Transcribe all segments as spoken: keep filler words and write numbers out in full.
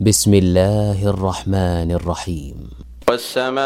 بسم الله الرحمن الرحيم. والسماء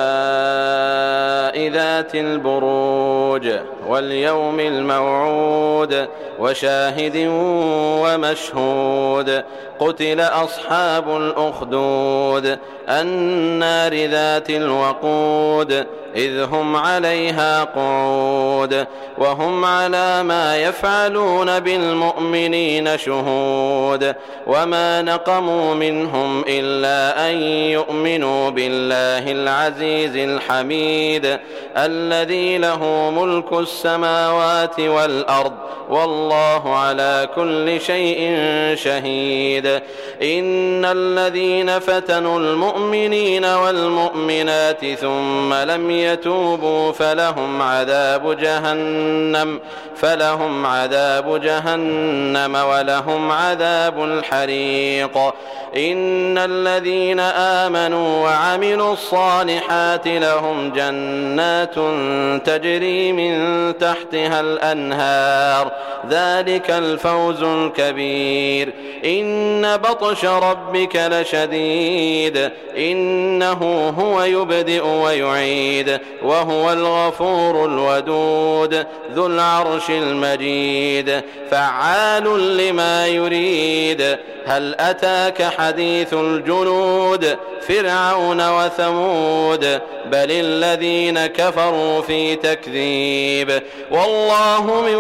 ذات البروج واليوم الموعود وشاهد ومشهود قتل أصحاب الأخدود النار ذات الوقود إذ هم عليها قعود وهم على ما يفعلون بالمؤمنين شهود وما نقموا منهم إلا أن يؤمنوا بالله العزيز الحميد الذي له ملك السماوات والأرض والله على كل شيء شهيد. إن الذين فتنوا المؤمنين والمؤمنات ثم لم يتوبوا فلهم عذاب جهنم فلهم عذاب جهنم ولهم عذاب الحريق. إن الذين آمنوا وعملوا الصالحات لهم جنات تجري من تحتها الأنهار ذلك الفوز الكبير. إن بطش ربك لشديد إنه هو يبدئ ويعيد وهو الغفور الودود ذو العرش المجيد فعال لما يريد. هل أتاك حديث الجنود فرعون وثمود بل الذين كفروا في تكذيب والله من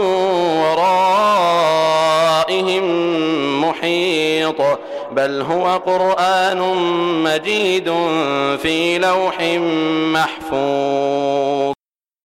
ورائهم محيط بل هو قرآن مجيد في لوح محفوظ.